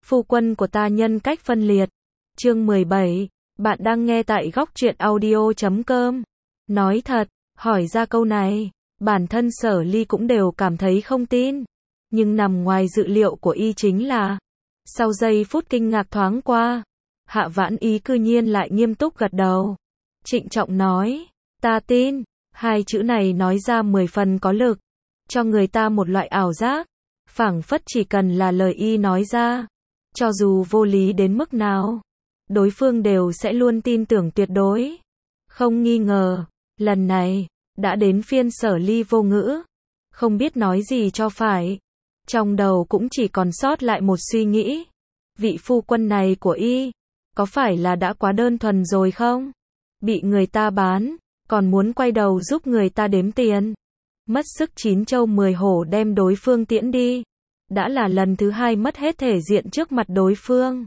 Phu quân của ta nhân cách phân liệt. Chương 17. Bạn đang nghe tại góc truyện audio.com. Nói thật, hỏi ra câu này, bản thân Sở Ly cũng đều cảm thấy không tin. Nhưng nằm ngoài dự liệu của y chính là, sau giây phút kinh ngạc thoáng qua, Hạ Vãn Ý cư nhiên lại nghiêm túc gật đầu. Trịnh trọng nói, ta tin. Hai chữ này nói ra 10 phần có lực, cho người ta một loại ảo giác, phảng phất chỉ cần là lời y nói ra, cho dù vô lý đến mức nào, đối phương đều sẽ luôn tin tưởng tuyệt đối. Không nghi ngờ, lần này, đã đến phiên Sở Ly vô ngữ, không biết nói gì cho phải. Trong đầu cũng chỉ còn sót lại một suy nghĩ, vị phu quân này của y, có phải là đã quá đơn thuần rồi không? Bị người ta bán, còn muốn quay đầu giúp người ta đếm tiền. Mất sức 9 châu 10 hổ đem đối phương tiễn đi. Đã là lần thứ 2 mất hết thể diện trước mặt đối phương.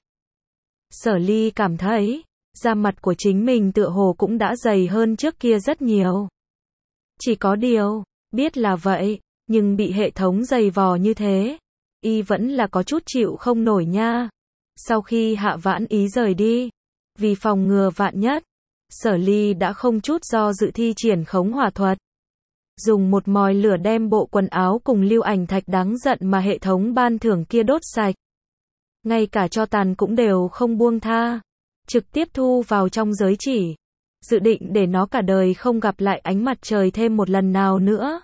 Sở Ly cảm thấy, da mặt của chính mình tựa hồ cũng đã dày hơn trước kia rất nhiều. Chỉ có điều, biết là vậy, nhưng bị hệ thống dày vò như thế, y vẫn là có chút chịu không nổi nha. Sau khi Hạ Vãn Ý rời đi, vì phòng ngừa vạn nhất, Sở Ly đã không chút do dự thi triển khống hỏa thuật. Dùng một mồi lửa đem bộ quần áo cùng lưu ảnh thạch đáng giận mà hệ thống ban thưởng kia đốt sạch. Ngay cả tro tàn cũng đều không buông tha. Trực tiếp thu vào trong giới chỉ. Dự định để nó cả đời không gặp lại ánh mặt trời thêm một lần nào nữa.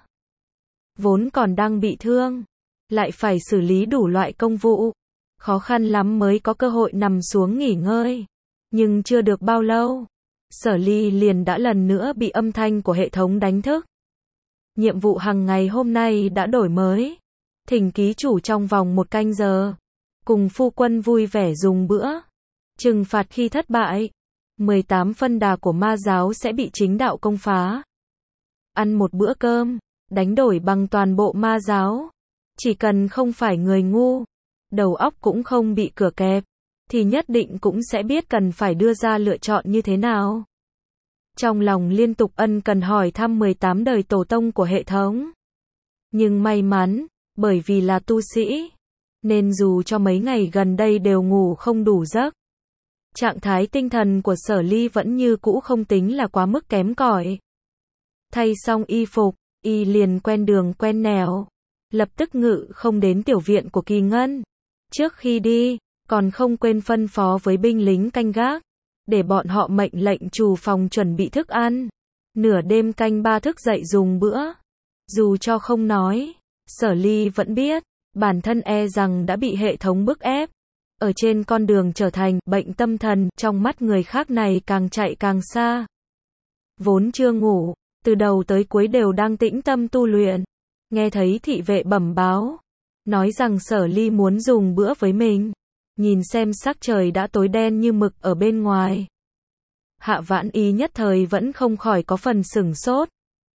Vốn còn đang bị thương, lại phải xử lý đủ loại công vụ. Khó khăn lắm mới có cơ hội nằm xuống nghỉ ngơi. Nhưng chưa được bao lâu, Sở Ly liền đã lần nữa bị âm thanh của hệ thống đánh thức. Nhiệm vụ hàng ngày hôm nay đã đổi mới. Thỉnh ký chủ trong vòng 1 canh giờ. Cùng phu quân vui vẻ dùng bữa. Trừng phạt khi thất bại. 18 phân đà của ma giáo sẽ bị chính đạo công phá. Ăn một bữa cơm, đánh đổi bằng toàn bộ ma giáo. Chỉ cần không phải người ngu, đầu óc cũng không bị cửa kẹp, thì nhất định cũng sẽ biết cần phải đưa ra lựa chọn như thế nào. Trong lòng liên tục ân cần hỏi thăm 18 đời tổ tông của hệ thống. Nhưng may mắn, bởi vì là tu sĩ, nên dù cho mấy ngày gần đây đều ngủ không đủ giấc. Trạng thái tinh thần của Sở Ly vẫn như cũ không tính là quá mức kém cỏi. Thay xong y phục, y liền quen đường quen nẻo, lập tức ngự không đến tiểu viện của Kỳ Ngân. Trước khi đi, còn không quên phân phó với binh lính canh gác, để bọn họ mệnh lệnh trù phòng chuẩn bị thức ăn. Nửa đêm canh 3 thức dậy dùng bữa. Dù cho không nói, Sở Ly vẫn biết, bản thân e rằng đã bị hệ thống bức ép. Ở trên con đường trở thành bệnh tâm thần, trong mắt người khác này càng chạy càng xa. Vốn chưa ngủ, từ đầu tới cuối đều đang tĩnh tâm tu luyện. Nghe thấy thị vệ bẩm báo, nói rằng Sở Ly muốn dùng bữa với mình. Nhìn xem sắc trời đã tối đen như mực ở bên ngoài. Hạ Vãn Ý nhất thời vẫn không khỏi có phần sửng sốt.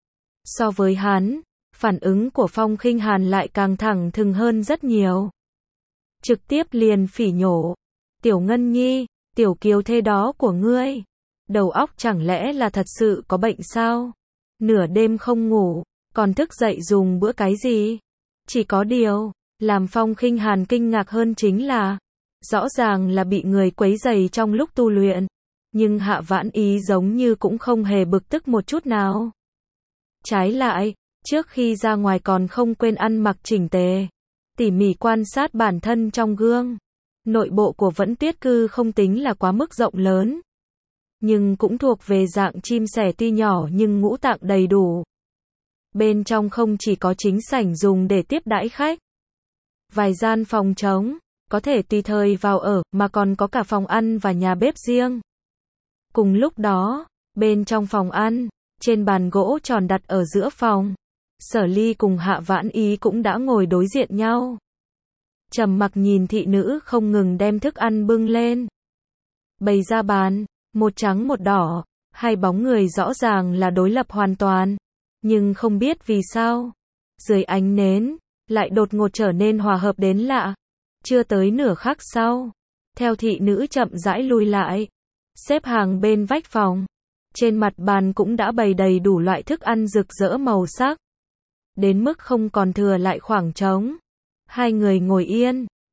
So với hắn, phản ứng của Phong Khinh Hàn lại càng thẳng thừng hơn rất nhiều. Trực tiếp liền phỉ nhổ. Tiểu Ngân Nhi, tiểu kiều thê đó của ngươi. Đầu óc chẳng lẽ là thật sự có bệnh sao? Nửa đêm không ngủ, còn thức dậy dùng bữa cái gì? Chỉ có điều, làm Phong Khinh Hàn kinh ngạc hơn chính là, rõ ràng là bị người quấy rầy trong lúc tu luyện, nhưng Hạ Vãn Ý giống như cũng không hề bực tức một chút nào. Trái lại, trước khi ra ngoài còn không quên ăn mặc chỉnh tề, tỉ mỉ quan sát bản thân trong gương. Nội bộ của Vẫn Tuyết Cư không tính là quá mức rộng lớn, nhưng cũng thuộc về dạng chim sẻ tuy nhỏ nhưng ngũ tạng đầy đủ. Bên trong không chỉ có chính sảnh dùng để tiếp đãi khách, vài gian phòng trống, có thể tùy thời vào ở, mà còn có cả phòng ăn và nhà bếp riêng. Cùng lúc đó, bên trong phòng ăn, trên bàn gỗ tròn đặt ở giữa phòng, Sở Ly cùng Hạ Vãn Ý cũng đã ngồi đối diện nhau. Trầm mặc nhìn thị nữ không ngừng đem thức ăn bưng lên. Bày ra bàn, một trắng một đỏ, hai bóng người rõ ràng là đối lập hoàn toàn. Nhưng không biết vì sao, dưới ánh nến, lại đột ngột trở nên hòa hợp đến lạ. Chưa tới nửa khắc sau, theo thị nữ chậm rãi lui lại, xếp hàng bên vách phòng. Trên mặt bàn cũng đã bày đầy đủ loại thức ăn rực rỡ màu sắc. Đến mức không còn thừa lại khoảng trống. Hai người ngồi yên,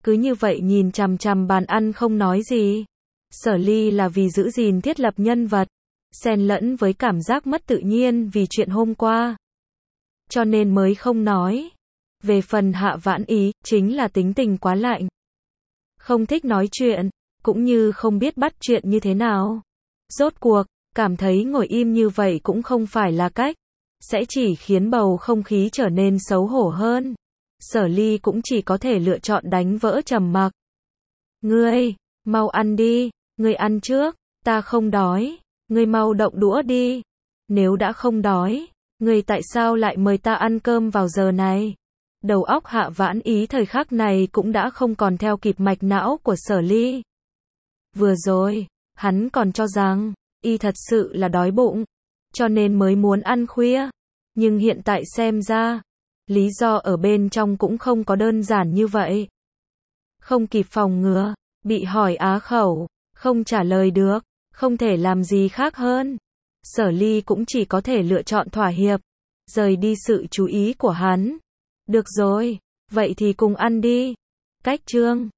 cứ như vậy nhìn chằm chằm bàn ăn không nói gì. Sở Ly là vì giữ gìn thiết lập nhân vật, xen lẫn với cảm giác mất tự nhiên vì chuyện hôm qua, cho nên mới không nói. Về phần Hạ Vãn Ý, chính là tính tình quá lạnh, không thích nói chuyện, cũng như không biết bắt chuyện như thế nào. Rốt cuộc, cảm thấy ngồi im như vậy cũng không phải là cách, sẽ chỉ khiến bầu không khí trở nên xấu hổ hơn. Sở Ly cũng chỉ có thể lựa chọn đánh vỡ trầm mặc. Ngươi, mau ăn đi, ngươi ăn trước, ta không đói, ngươi mau động đũa đi. Nếu đã không đói, ngươi tại sao lại mời ta ăn cơm vào giờ này? Đầu óc Hạ Vãn Ý thời khắc này cũng đã không còn theo kịp mạch não của Sở Ly. Vừa rồi, hắn còn cho rằng, y thật sự là đói bụng, cho nên mới muốn ăn khuya. Nhưng hiện tại xem ra, lý do ở bên trong cũng không có đơn giản như vậy. Không kịp phòng ngừa, bị hỏi á khẩu, không trả lời được, không thể làm gì khác hơn. Sở Ly cũng chỉ có thể lựa chọn thỏa hiệp, rời đi sự chú ý của hắn. Được rồi, vậy thì cùng ăn đi. Cách chương